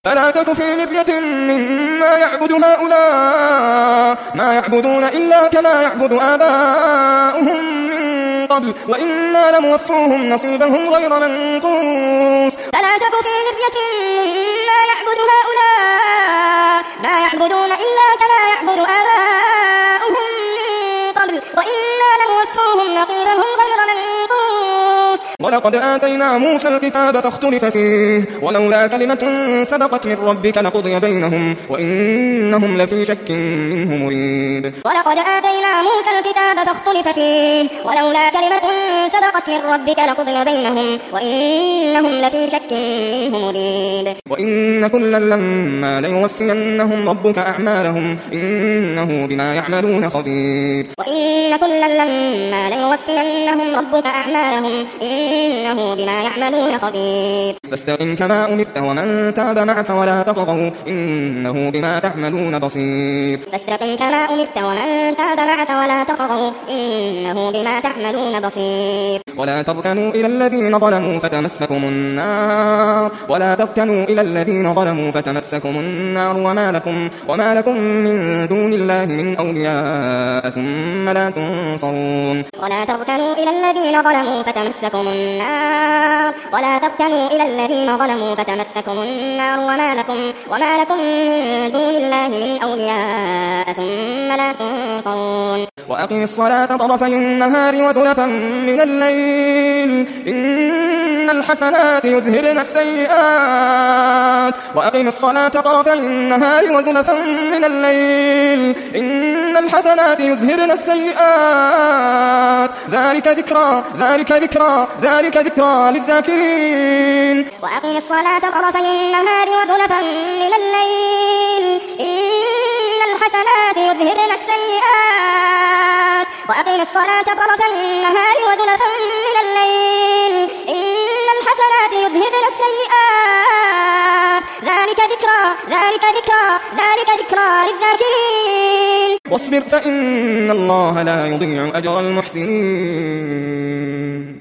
فلا تك في مرية مما يعبد هؤلاء ما يعبدون إلا كما يعبد آباؤهم من قبل وإنا لموفوهم نصيبهم غير منقوص فلا تك في مرية مما يعبد هؤلاء ما يعبدون إلا كما يعبد آباؤهم من قبل وإنا لموفوهم نصيبهم غير منقوص ولقد آتينا موسى الكتاب فاختلف فيه ولولا كلمة سبقت من ربك لقضي بينهم وإنهم لفي شك منه مريب ولقد آتينا موسى الكتاب فاختلف فيه ولولا كلمة سبقت من ربك لقضي بينهم وإنهم لفي شك منه مريب وإن كلا لما ليوفينهم ربك أعمالهم إنه بما يعملون خبير وإن كلا لما ليوفينهم ربك أعمالهم إنه بما يعملون خبير فاستقم كما أمرت ومن تاب معك ولا تطغوا إنه بما تعملون بصير فاستقم كما أمرت ومن تاب معك ولا تطغوا إنه بما تعملون بصير ولا تركنوا إلى الذين ظلموا فتمسكم النار وما لكم من دون الله من أولياء ثم لا تنصرون ولا تركنوا إلى الذين ظلموا فتمسكم النار وما لكم من دون الله من أولياء ثم لا تنصرون وأقم الصلاة طرفي النهار وزلفا من الليل إن الحسنات يذهبن السيئات وأقم الصلاة طرفي النهار وزلفا من الليل إن الحسنات يذهبن السيئات ذلك ذكرى للذاكرين وأقم الصلاة طرفي النهار وزلفا من الليل إن الحسنات يذهبن السيئات وأقم الصلاة طرفي النهار وزلفا من الليل إن الحسنات يذهبن السيئات ذلك ذكرى للذاكرين واصبر فإن الله لا يضيع أجر المحسنين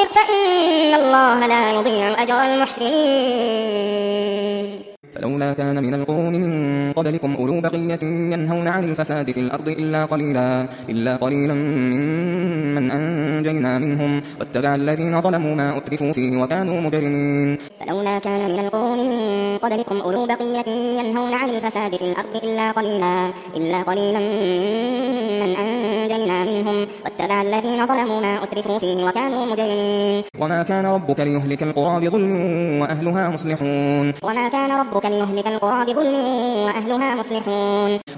فلولا كان من القرون من قبلكم أولو بقية ينهون عن الفساد في الأرض إلا قليلا ممن أنجينا منهم واتبع الذين ظلموا ما أترفوا فيه وكانوا مجرمين فلولا كان من القرون من قبلكم أولو بقية ينهون عن الفساد في الأرض إلا قليلا ممن أنجينا منهم واتبع الذين ظلموا ما أترفوا فيه وكانوا مجرمين وما كان ربك ليهلك القرى بظلم وأهلها مصلحون